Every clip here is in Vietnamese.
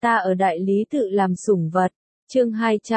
Ta ở đại lý tự làm sủng vật. Chương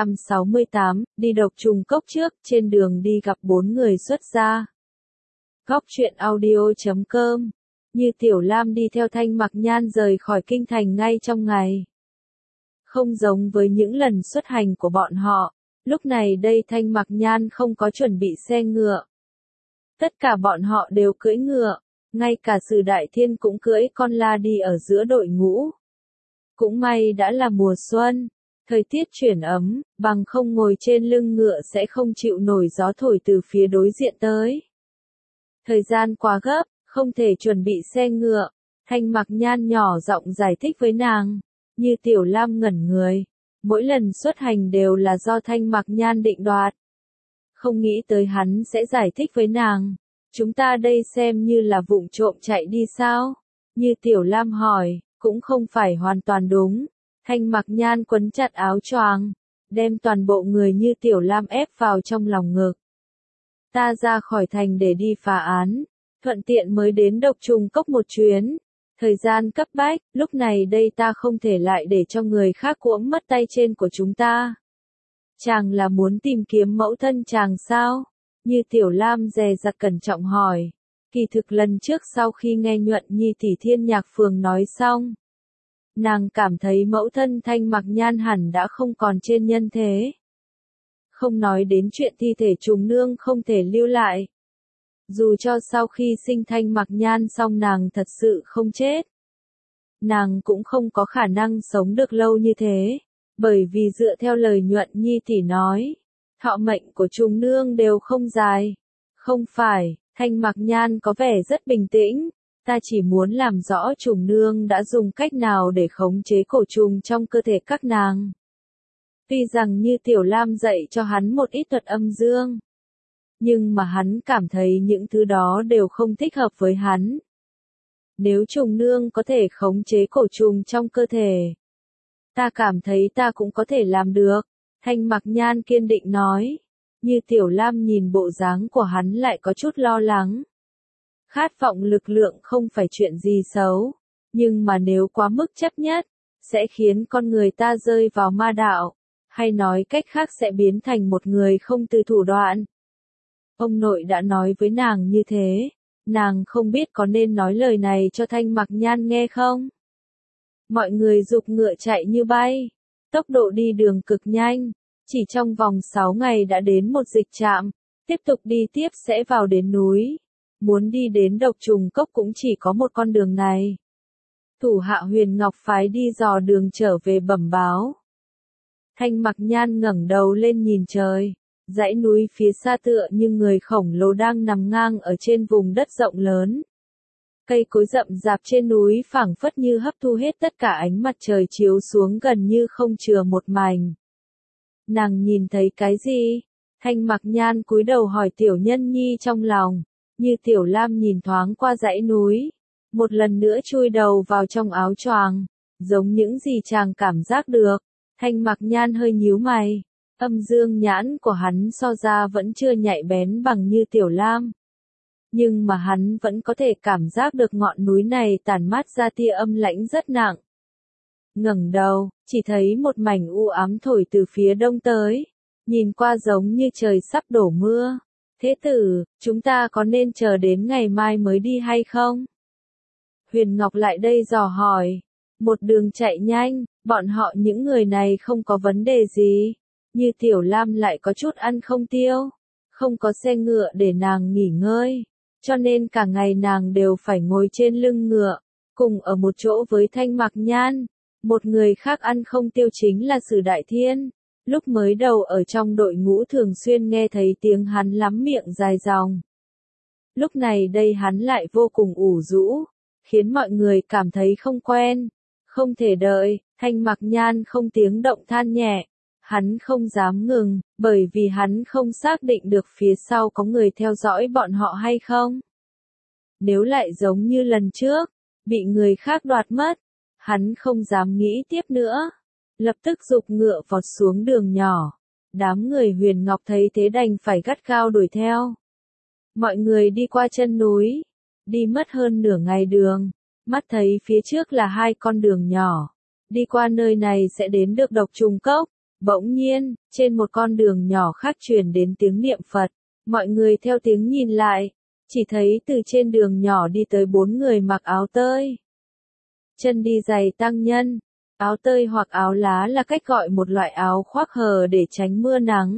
268, đi độc trùng cốc trước, trên đường đi gặp 4 người xuất gia. Góc truyện audio.com. Như Tiểu Lam đi theo Thanh Mặc Nhan rời khỏi kinh thành ngay trong ngày. Không giống với những lần xuất hành của bọn họ, lúc này đây Thanh Mặc Nhan không có chuẩn bị xe ngựa. Tất cả bọn họ đều cưỡi ngựa, ngay cả Sử Đại Thiên cũng cưỡi con la đi ở giữa đội ngũ. Cũng may đã là mùa xuân, thời tiết chuyển ấm, bằng không ngồi trên lưng ngựa sẽ không chịu nổi gió thổi từ phía đối diện tới. Thời gian quá gấp, không thể chuẩn bị xe ngựa, Thanh Mặc Nhan nhỏ giọng giải thích với nàng. Như Tiểu Lam ngẩn người, mỗi lần xuất hành đều là do Thanh Mặc Nhan định đoạt. Không nghĩ tới hắn sẽ giải thích với nàng, chúng ta đây xem như là vụng trộm chạy đi sao? Như Tiểu Lam hỏi, cũng không phải hoàn toàn đúng. Thanh Mặc Nhan quấn chặt áo choàng, đem toàn bộ người Như Tiểu Lam ép vào trong lòng ngực. Ta ra khỏi thành để đi phá án, thuận tiện mới đến độc trùng cốc một chuyến. Thời gian cấp bách, lúc này đây ta không thể lại để cho người khác cuỗm mất tay trên của chúng ta. Chàng là muốn tìm kiếm mẫu thân chàng sao? Như Tiểu Lam dè dặt cẩn trọng hỏi. Kỳ thực lần trước sau khi nghe Nhuận Nhi tỷ Thiên Nhạc Phường nói xong, nàng cảm thấy mẫu thân Thanh Mặc Nhan hẳn đã không còn trên nhân thế. Không nói đến chuyện thi thể trùng nương không thể lưu lại. Dù cho sau khi sinh Thanh Mặc Nhan xong nàng thật sự không chết, nàng cũng không có khả năng sống được lâu như thế, bởi vì dựa theo lời Nhuận Nhi tỷ nói, thọ mệnh của trùng nương đều không dài. Không phải, Thanh Mặc Nhan có vẻ rất bình tĩnh, ta chỉ muốn làm rõ trùng nương đã dùng cách nào để khống chế cổ trùng trong cơ thể các nàng. Tuy rằng Như Tiểu Lam dạy cho hắn một ít thuật âm dương, nhưng mà hắn cảm thấy những thứ đó đều không thích hợp với hắn. Nếu trùng nương có thể khống chế cổ trùng trong cơ thể, ta cảm thấy ta cũng có thể làm được. Thanh Mặc Nhan kiên định nói. Như Tiểu Lam nhìn bộ dáng của hắn lại có chút lo lắng. Khát vọng lực lượng không phải chuyện gì xấu, nhưng mà nếu quá mức chấp nhất, sẽ khiến con người ta rơi vào ma đạo, hay nói cách khác sẽ biến thành một người không từ thủ đoạn. Ông nội đã nói với nàng như thế, nàng không biết có nên nói lời này cho Thanh Mặc Nhan nghe không? Mọi người giục ngựa chạy như bay, tốc độ đi đường cực nhanh, chỉ trong vòng 6 ngày đã đến một dịch trạm, tiếp tục đi tiếp sẽ vào đến núi. Muốn đi đến độc trùng cốc cũng chỉ có một con đường này. Thủ hạ Huyền Ngọc phái đi dò đường trở về bẩm báo. Thanh Mặc Nhan ngẩng đầu lên nhìn trời. Dãy núi phía xa tựa như người khổng lồ đang nằm ngang ở trên vùng đất rộng lớn. Cây cối rậm rạp trên núi phảng phất như hấp thu hết tất cả ánh mặt trời chiếu xuống gần như không chừa một mảnh. Nàng nhìn thấy cái gì? Thanh Mặc Nhan cúi đầu hỏi Tiểu Nhân Nhi trong lòng. Như Tiểu Lam nhìn thoáng qua dãy núi, một lần nữa chui đầu vào trong áo choàng, giống những gì chàng cảm giác được. Thanh Mặc Nhan hơi nhíu mày. Âm dương nhãn của hắn so ra vẫn chưa nhạy bén bằng Như Tiểu Lam. Nhưng mà hắn vẫn có thể cảm giác được ngọn núi này tản mát ra tia âm lãnh rất nặng. Ngẩng đầu, chỉ thấy một mảnh u ám thổi từ phía đông tới, nhìn qua giống như trời sắp đổ mưa. Thế tử, chúng ta có nên chờ đến ngày mai mới đi hay không? Huyền Ngọc lại đây dò hỏi. Một đường chạy nhanh, bọn họ những người này không có vấn đề gì. Như Tiểu Lam lại có chút ăn không tiêu, không có xe ngựa để nàng nghỉ ngơi, cho nên cả ngày nàng đều phải ngồi trên lưng ngựa, cùng ở một chỗ với Thanh Mặc Nhan. Một người khác ăn không tiêu chính là Sử Đại Thiên, lúc mới đầu ở trong đội ngũ thường xuyên nghe thấy tiếng hắn lắm miệng dài dòng. Lúc này đây hắn lại vô cùng ủ rũ, khiến mọi người cảm thấy không quen, không thể đợi. Thanh Mặc Nhan không tiếng động than nhẹ. Hắn không dám ngừng, bởi vì hắn không xác định được phía sau có người theo dõi bọn họ hay không. Nếu lại giống như lần trước, bị người khác đoạt mất, hắn không dám nghĩ tiếp nữa. Lập tức giục ngựa vọt xuống đường nhỏ. Đám người Huyền Ngọc thấy thế đành phải gắt gao đuổi theo. Mọi người đi qua chân núi, đi mất hơn nửa ngày đường, mắt thấy phía trước là 2 con đường nhỏ. đi qua nơi này sẽ đến được độc trùng cốc. Bỗng nhiên, trên một con đường nhỏ khác truyền đến tiếng niệm Phật, mọi người theo tiếng nhìn lại, chỉ thấy từ trên đường nhỏ đi tới 4 người mặc áo tơi. Chân đi giày tăng nhân, áo tơi hoặc áo lá là cách gọi một loại áo khoác hờ để tránh mưa nắng.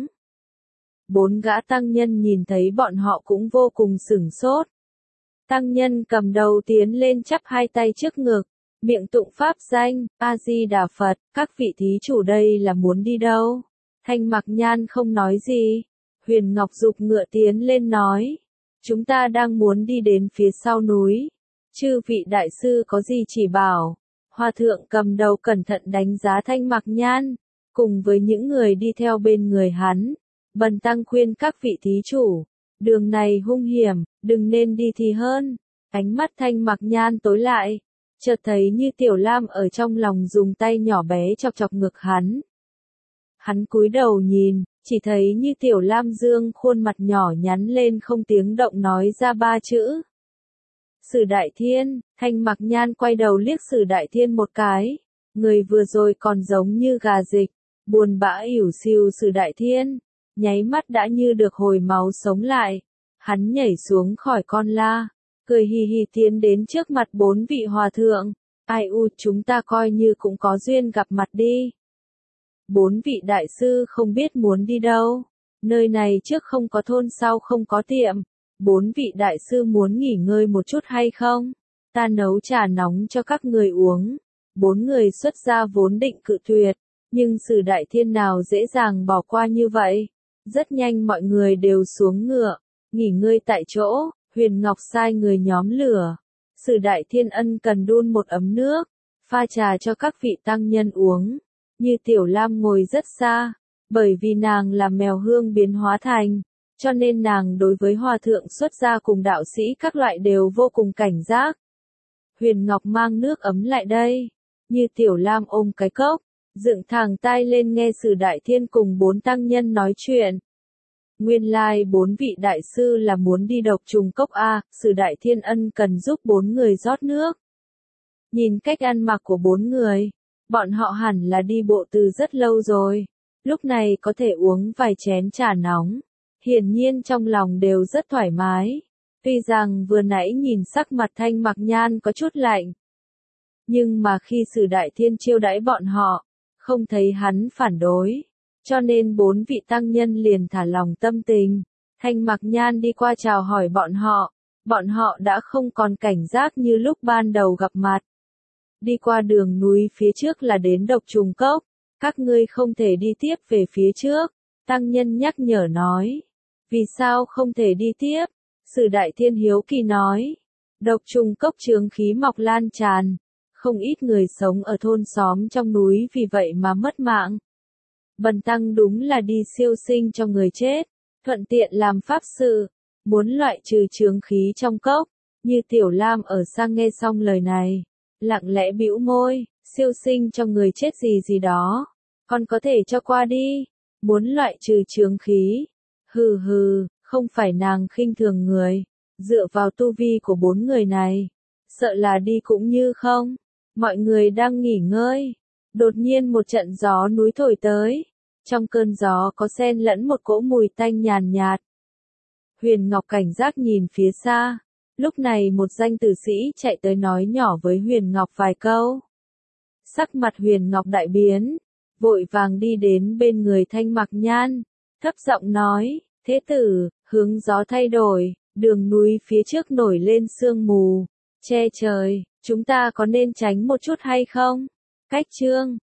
4 gã tăng nhân nhìn thấy bọn họ cũng vô cùng sửng sốt. Tăng nhân cầm đầu tiến lên chắp 2 tay trước ngực, miệng tụng pháp danh, A-di-đà Phật, các vị thí chủ đây là muốn đi đâu? Thanh Mặc Nhan không nói gì. Huyền Ngọc giục ngựa tiến lên nói, chúng ta đang muốn đi đến phía sau núi. Chư vị đại sư có gì chỉ bảo? Hòa thượng cầm đầu cẩn thận đánh giá Thanh Mặc Nhan, cùng với những người đi theo bên người hắn. Bần tăng khuyên các vị thí chủ, đường này hung hiểm, đừng nên đi thì hơn. Ánh mắt Thanh Mặc Nhan tối lại, chợt thấy Như Tiểu Lam ở trong lòng dùng tay nhỏ bé chọc chọc ngực hắn. Hắn cúi đầu nhìn, chỉ thấy Như Tiểu Lam dương khuôn mặt nhỏ nhắn lên không tiếng động nói ra 3 chữ. Sử Đại Thiên. Thanh Mặc Nhan quay đầu liếc Sử Đại Thiên một cái, người vừa rồi còn giống như gà dịch, buồn bã ỉu xìu Sử Đại Thiên, nháy mắt đã như được hồi máu sống lại. Hắn nhảy xuống khỏi con la, cười hì hì tiến đến trước mặt 4 vị hòa thượng. Ai u, chúng ta coi như cũng có duyên gặp mặt đi. 4 vị đại sư không biết muốn đi đâu. Nơi này trước không có thôn sau không có tiệm. 4 vị đại sư muốn nghỉ ngơi một chút hay không? Ta nấu trà nóng cho các người uống. 4 người xuất gia vốn định cự tuyệt, nhưng Sử Đại Thiên nào dễ dàng bỏ qua như vậy. Rất nhanh mọi người đều xuống ngựa, nghỉ ngơi tại chỗ. Huyền Ngọc sai người nhóm lửa. Sử Đại Thiên ân cần đun một ấm nước, pha trà cho các vị tăng nhân uống. Như Tiểu Lam ngồi rất xa, bởi vì nàng là mèo hương biến hóa thành, cho nên nàng đối với hòa thượng xuất gia cùng đạo sĩ các loại đều vô cùng cảnh giác. Huyền Ngọc mang nước ấm lại đây. Như Tiểu Lam ôm cái cốc, dựng thẳng tai lên nghe Sử Đại Thiên cùng 4 tăng nhân nói chuyện. Nguyên lai 4 vị đại sư là muốn đi độc trùng cốc A. Sử Đại Thiên ân cần giúp 4 người rót nước. Nhìn cách ăn mặc của 4 người, bọn họ hẳn là đi bộ từ rất lâu rồi, lúc này có thể uống vài chén trà nóng, hiển nhiên trong lòng đều rất thoải mái. Tuy rằng vừa nãy nhìn sắc mặt Thanh Mặc Nhan có chút lạnh, nhưng mà khi Sử Đại Thiên chiêu đãi bọn họ, không thấy hắn phản đối, cho nên 4 vị tăng nhân liền thả lòng tâm tình. Thanh Mặc Nhan đi qua chào hỏi bọn họ đã không còn cảnh giác như lúc ban đầu gặp mặt. Đi qua đường núi phía trước là đến độc trùng cốc, các ngươi không thể đi tiếp về phía trước. Tăng nhân nhắc nhở nói, vì sao không thể đi tiếp? Sử Đại Thiên hiếu kỳ nói, độc trùng cốc chướng khí mọc lan tràn, không ít người sống ở thôn xóm trong núi vì vậy mà mất mạng. Bần tăng đúng là đi siêu sinh cho người chết, thuận tiện làm pháp sự, muốn loại trừ chướng khí trong cốc. Như Tiểu Lam ở xa nghe xong lời này, lặng lẽ bĩu môi, siêu sinh cho người chết gì đó, còn có thể cho qua đi, muốn loại trừ chướng khí. Hừ hừ, không phải nàng khinh thường người, dựa vào tu vi của 4 người này, sợ là đi cũng như không. Mọi người đang nghỉ ngơi, đột nhiên một trận gió núi thổi tới, trong cơn gió có xen lẫn một cỗ mùi tanh nhàn nhạt. Huyền Ngọc cảnh giác nhìn phía xa, lúc này một danh tử sĩ chạy tới nói nhỏ với Huyền Ngọc vài câu. Sắc mặt Huyền Ngọc đại biến, vội vàng đi đến bên người Thanh Mặc Nhan, thấp giọng nói, thế tử, hướng gió thay đổi, đường núi phía trước nổi lên sương mù, che trời, chúng ta có nên tránh một chút hay không? Cách chương